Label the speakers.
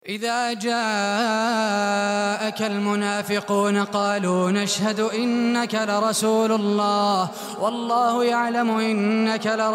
Speaker 1: إذا جاءك المنافقون قالوا نشهد إنك لرسول الله والله يعلم إنك لرسول